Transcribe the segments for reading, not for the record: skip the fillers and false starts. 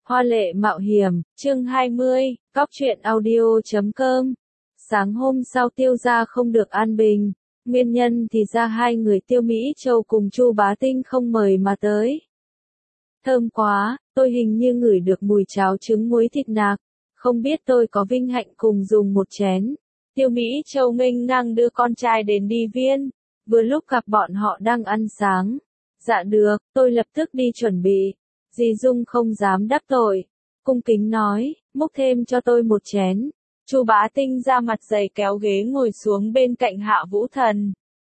Hoa lệ mạo hiểm, chương 20, Góc truyện audio.com. Sáng hôm sau Tiêu gia không được an bình, nguyên nhân thì ra hai người Tiêu Mỹ Châu cùng Chu Bá Tinh không mời mà tới. Thơm quá, tôi hình như ngửi được mùi cháo trứng muối thịt nạc, không biết tôi có vinh hạnh cùng dùng một chén. Tiêu Mỹ Châu nghênh ngang đưa con trai đến đi viên, vừa lúc gặp bọn họ đang ăn sáng. Dạ được, tôi lập tức đi chuẩn bị. Dì Dung không dám đắc tội, cung kính nói, múc thêm cho tôi một chén. Chu Bá Tinh ra mặt dày kéo ghế ngồi xuống bên cạnh Hạ Vũ Thần.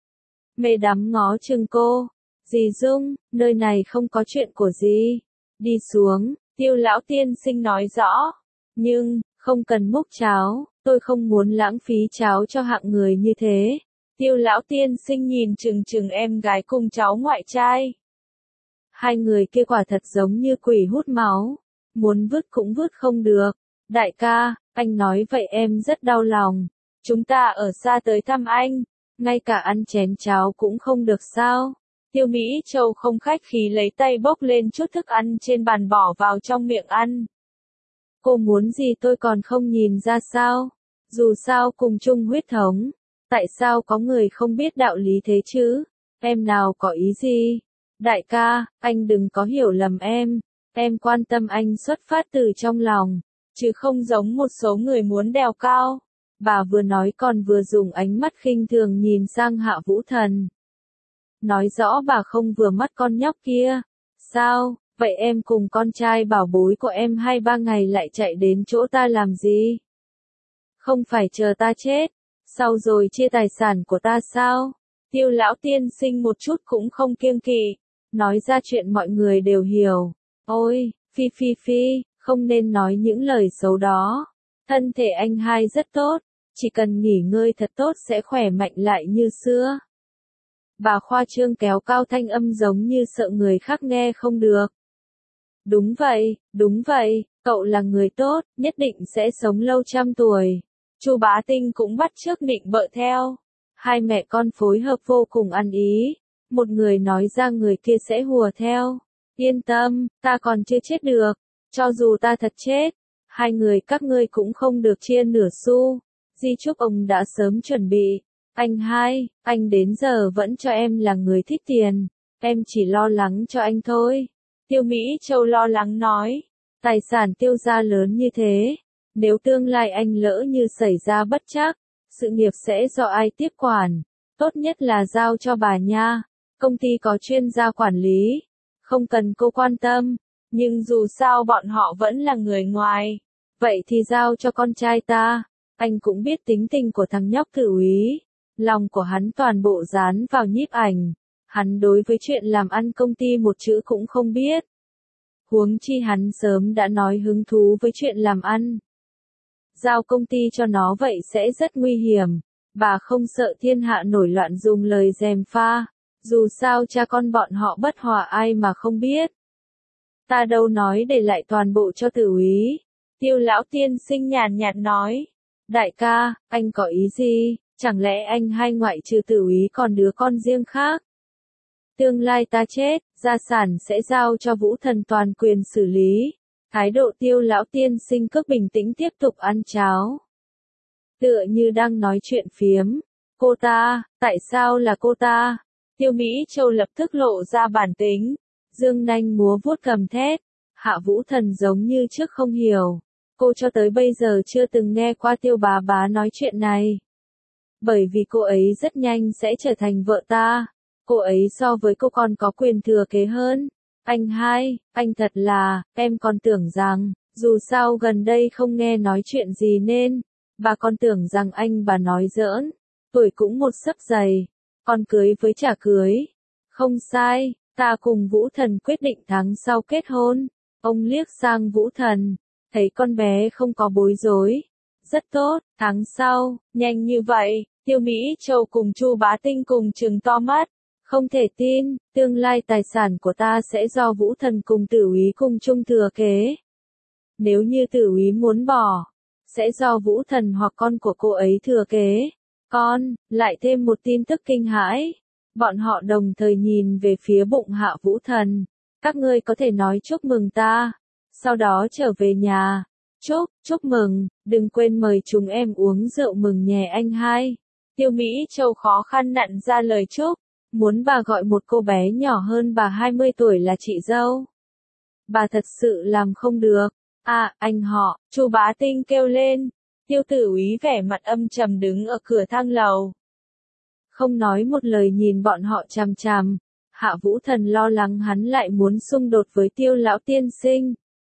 Mê đắm ngó chừng cô, dì Dung, nơi này không có chuyện của dì. Đi xuống, Tiêu lão tiên sinh nói rõ. Nhưng, không cần múc cháo, tôi không muốn lãng phí cháo cho hạng người như thế. Tiêu lão tiên sinh nhìn chừng em gái cùng cháu ngoại trai. Hai người kia quả thật giống như quỷ hút máu, muốn vứt cũng vứt không được. Đại ca, anh nói vậy em rất đau lòng. Chúng ta ở xa tới thăm anh, ngay cả ăn chén cháo cũng không được sao? Tiêu Mỹ Châu không khách khí lấy tay bốc lên chút thức ăn trên bàn bỏ vào trong miệng ăn. Cô muốn gì tôi còn không nhìn ra sao? Dù sao cùng chung huyết thống, tại sao có người không biết đạo lý thế chứ? Em nào có ý gì? Đại ca, anh đừng có hiểu lầm em quan tâm anh xuất phát từ trong lòng, chứ không giống một số người muốn đèo cao. Bà vừa nói còn vừa dùng ánh mắt khinh thường nhìn sang Hạ Vũ Thần. Nói rõ bà không vừa mắt con nhóc kia. Sao, vậy em cùng con trai bảo bối của em 2-3 ngày lại chạy đến chỗ ta làm gì? Không phải chờ ta chết, sau rồi chia tài sản của ta sao? Tiêu lão tiên sinh một chút cũng không kiêng kỵ, nói ra chuyện mọi người đều hiểu. Ôi, Phi, không nên nói những lời xấu đó. Thân thể anh hai rất tốt, chỉ cần nghỉ ngơi thật tốt sẽ khỏe mạnh lại như xưa. Bà khoa trương kéo cao thanh âm giống như sợ người khác nghe không được. Đúng vậy, cậu là người tốt, nhất định sẽ sống lâu trăm tuổi. Chu Bá Tinh cũng bắt chước nịnh bợ theo. Hai mẹ con phối hợp vô cùng ăn ý. Một người nói ra người kia sẽ hùa theo. Yên tâm, ta còn chưa chết được. Cho dù ta thật chết, hai người các ngươi cũng không được chia nửa xu. Di chúc ông đã sớm chuẩn bị. Anh hai, anh đến giờ vẫn cho em là người thích tiền. Em chỉ lo lắng cho anh thôi. Tiêu Mỹ Châu lo lắng nói. Tài sản Tiêu gia lớn như thế. Nếu tương lai anh lỡ như xảy ra bất trắc, sự nghiệp sẽ do ai tiếp quản. Tốt nhất là giao cho bà nha. Công ty có chuyên gia quản lý. Không cần cô quan tâm. Nhưng dù sao bọn họ vẫn là người ngoài. Vậy thì giao cho con trai ta. Anh cũng biết tính tình của thằng nhóc Thử úy. Lòng của hắn toàn bộ dán vào nhiếp ảnh. Hắn đối với chuyện làm ăn công ty một chữ cũng không biết. Huống chi hắn sớm đã nói hứng thú với chuyện làm ăn. Giao công ty cho nó vậy sẽ rất nguy hiểm. Bà không sợ thiên hạ nổi loạn dùng lời gièm pha. Dù sao cha con bọn họ bất hòa ai mà không biết. Ta đâu nói để lại toàn bộ cho Tử úy. Tiêu lão tiên sinh nhàn nhạt nói. Đại ca, anh có ý gì? Chẳng lẽ anh hai ngoại trừ Tử úy còn đứa con riêng khác? Tương lai ta chết, gia sản sẽ giao cho Vũ Thần toàn quyền xử lý. Thái độ Tiêu lão tiên sinh cứ bình tĩnh tiếp tục ăn cháo. Tựa như đang nói chuyện phiếm. Cô ta, tại sao là cô ta? Tiêu Mỹ Châu lập tức lộ ra bản tính. Dương nanh múa vuốt cầm thét. Hạ Vũ Thần giống như trước không hiểu. Cô cho tới bây giờ chưa từng nghe qua Tiêu bá nói chuyện này. Bởi vì cô ấy rất nhanh sẽ trở thành vợ ta. Cô ấy so với cô còn có quyền thừa kế hơn. Anh hai, anh thật là, em còn tưởng rằng, dù sao gần đây không nghe nói chuyện gì nên, bà còn tưởng rằng anh bà nói giỡn. Tuổi cũng một xấp dày, còn cưới với chả cưới. Không sai, ta cùng Vũ Thần quyết định tháng sau kết hôn. Ông liếc sang Vũ Thần, thấy con bé không có bối rối. Rất tốt, tháng sau, nhanh như vậy, Tiêu Mỹ Châu cùng Chu Bá Tinh cùng trừng to mắt. Không thể tin, tương lai tài sản của ta sẽ do Vũ Thần cùng Tử úy cùng chung thừa kế. Nếu như Tử úy muốn bỏ, sẽ do Vũ Thần hoặc con của cô ấy thừa kế. Con, lại thêm một tin tức kinh hãi. Bọn họ đồng thời nhìn về phía bụng Hạ Vũ Thần. Các ngươi có thể nói chúc mừng ta. Sau đó trở về nhà. Chúc mừng, đừng quên mời chúng em uống rượu mừng nhé anh hai. Tiêu Mỹ Châu khó khăn nặn ra lời chúc, muốn bà gọi một cô bé nhỏ hơn bà 20 tuổi là chị dâu. Bà thật sự làm không được. À, anh họ, Chu Bá Tinh kêu lên. Tiêu Tử Úy vẻ mặt âm trầm đứng ở cửa thang lầu. Không nói một lời nhìn bọn họ chằm chằm. Hạ Vũ Thần lo lắng hắn lại muốn xung đột với Tiêu lão tiên sinh.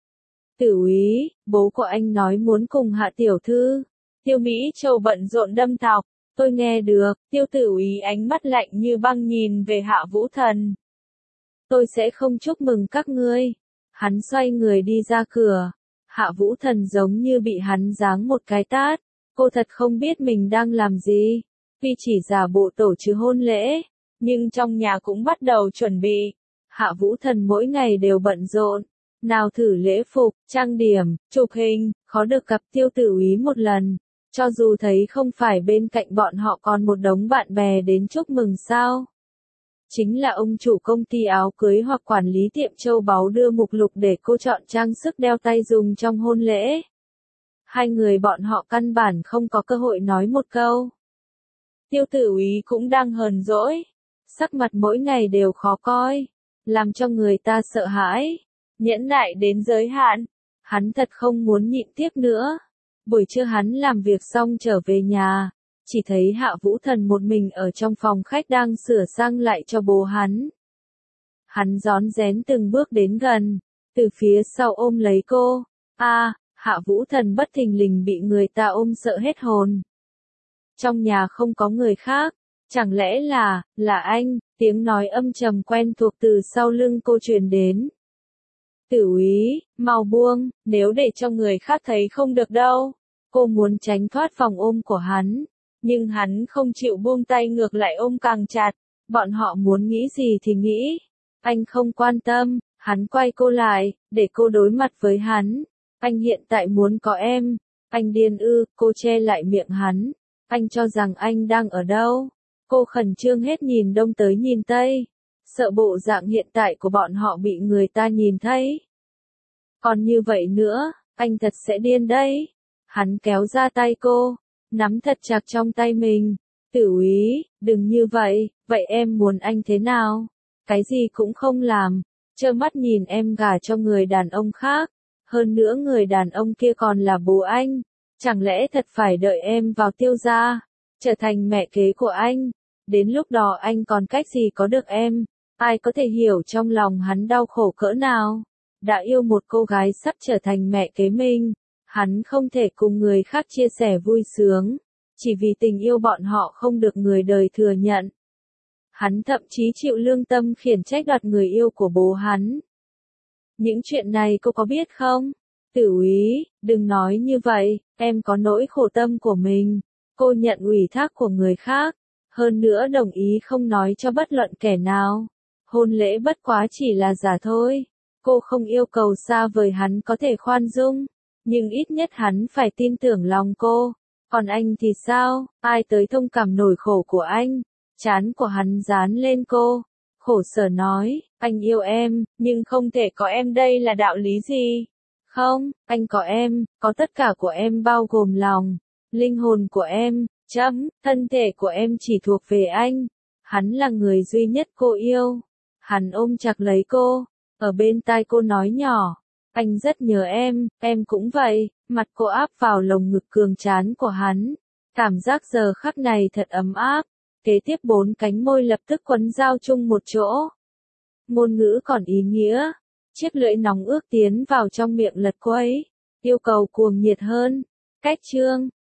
Tử Úy, bố của anh nói muốn cùng Hạ tiểu thư. Tiêu Mỹ Châu bận rộn đâm thọc. Tôi nghe được. Tiêu Tử Úy ánh mắt lạnh như băng nhìn về Hạ Vũ Thần. Tôi sẽ không chúc mừng các ngươi. Hắn xoay người đi ra cửa. Hạ Vũ Thần giống như bị hắn giáng một cái tát. Cô thật không biết mình đang làm gì. Tuy chỉ giả bộ tổ chức hôn lễ, nhưng trong nhà cũng bắt đầu chuẩn bị. Hạ Vũ Thần mỗi ngày đều bận rộn. Nào thử lễ phục, trang điểm, chụp hình, khó được gặp Tiêu Tử Úy một lần. Cho dù thấy không phải bên cạnh bọn họ còn một đống bạn bè đến chúc mừng sao. Chính là ông chủ công ty áo cưới hoặc quản lý tiệm châu báu đưa mục lục để cô chọn trang sức đeo tay dùng trong hôn lễ. Hai người bọn họ căn bản không có cơ hội nói một câu. Tiêu Tử Úy cũng đang hờn dỗi. Sắc mặt mỗi ngày đều khó coi. Làm cho người ta sợ hãi. Nhẫn nại đến giới hạn. Hắn thật không muốn nhịn tiếp nữa. Buổi trưa hắn làm việc xong trở về nhà. Chỉ thấy Hạ Vũ Thần một mình ở trong phòng khách đang sửa sang lại cho bố hắn. Hắn rón rén từng bước đến gần. Từ phía sau ôm lấy cô. Hạ Vũ Thần bất thình lình bị người ta ôm sợ hết hồn. Trong nhà không có người khác. Chẳng lẽ là anh, tiếng nói âm trầm quen thuộc từ sau lưng cô truyền đến. Tử Úy, mau buông, nếu để cho người khác thấy không được đâu. Cô muốn tránh thoát vòng ôm của hắn. Nhưng hắn không chịu buông tay ngược lại ôm càng chặt. Bọn họ muốn nghĩ gì thì nghĩ. Anh không quan tâm, hắn quay cô lại, để cô đối mặt với hắn. Anh hiện tại muốn có em. Anh điên ư, cô che lại miệng hắn. Anh cho rằng anh đang ở đâu? Cô khẩn trương hết nhìn đông tới nhìn tây. Sợ bộ dạng hiện tại của bọn họ bị người ta nhìn thấy. Còn như vậy nữa, anh thật sẽ điên đấy. Hắn kéo ra tay cô, nắm thật chặt trong tay mình. Tử Úy, đừng như vậy, vậy em muốn anh thế nào? Cái gì cũng không làm, trơ mắt nhìn em gả cho người đàn ông khác. Hơn nữa người đàn ông kia còn là bố anh. Chẳng lẽ thật phải đợi em vào Tiêu gia, trở thành mẹ kế của anh? Đến lúc đó anh còn cách gì có được em? Ai có thể hiểu trong lòng hắn đau khổ cỡ nào? Đã yêu một cô gái sắp trở thành mẹ kế mình. Hắn không thể cùng người khác chia sẻ vui sướng. Chỉ vì tình yêu bọn họ không được người đời thừa nhận. Hắn thậm chí chịu lương tâm khiển trách đoạt người yêu của bố hắn. Những chuyện này cô có biết không? Tử Úy, đừng nói như vậy, em có nỗi khổ tâm của mình. Cô nhận ủy thác của người khác. Hơn nữa đồng ý không nói cho bất luận kẻ nào. Hôn lễ bất quá chỉ là giả thôi. Cô không yêu cầu xa vời hắn có thể khoan dung. Nhưng ít nhất hắn phải tin tưởng lòng cô. Còn anh thì sao? Ai tới thông cảm nỗi khổ của anh? Trán của hắn dán lên cô. Khổ sở nói, anh yêu em, nhưng không thể có em đây là đạo lý gì? Không, anh có em, có tất cả của em bao gồm lòng, linh hồn của em, thân thể của em chỉ thuộc về anh. Hắn là người duy nhất cô yêu. Hắn ôm chặt lấy cô, ở bên tai cô nói nhỏ. Anh rất nhớ em cũng vậy. Mặt cô áp vào lồng ngực cường trán của hắn. Cảm giác giờ khắc này thật ấm áp. Kế tiếp 4 cánh môi lập tức quấn giao chung một chỗ. Ngôn ngữ còn ý nghĩa. Chiếc lưỡi nóng ướt tiến vào trong miệng lật quấy. Yêu cầu cuồng nhiệt hơn. Cách chương